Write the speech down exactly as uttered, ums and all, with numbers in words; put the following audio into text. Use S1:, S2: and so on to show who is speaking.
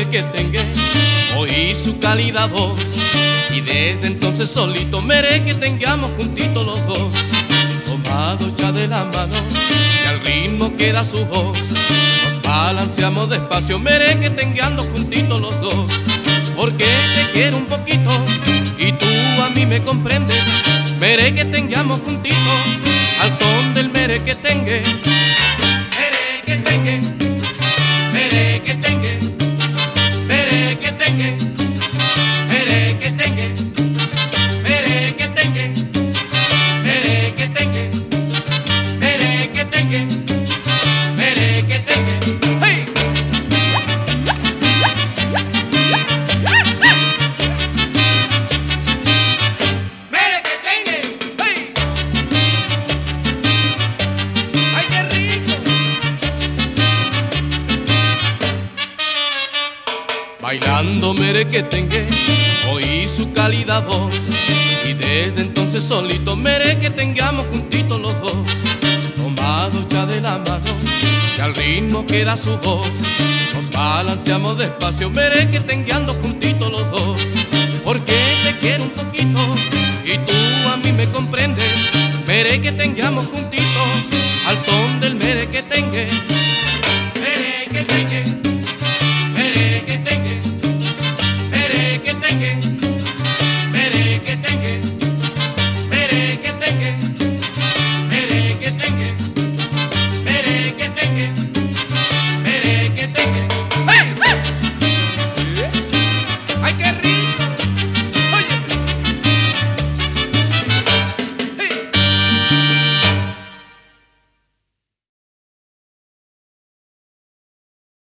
S1: merequetengue, oí su cálida voz y desde entonces solito merequetengueamos juntitos los dos, tomados ya de la mano y al ritmo que da su voz, nos balanceamos despacio merequetengueando juntitos los dos, porque te quiero un poquito y tú a mí me comprendes, merequetengueamos juntitos al son del merequetengue. Merequetengue, merequetengue, merequetengue, merequetengue, merequetengue, merequetengue, merequetengue, merequetengue. ¡Hey! Merequetengue, ¡hey! ¡Ay, qué rico! Bailando merequetengue, oí su cálida voz y desde entonces solito merequetengueamos juntitos los dos, tomados ya de la mano y al ritmo que da su voz, nos balanceamos despacio merequetengueando juntitos los dos, porque te quiero un poquito y tú a mí me comprendes, merequetengueamos juntitos al son del merequetengue.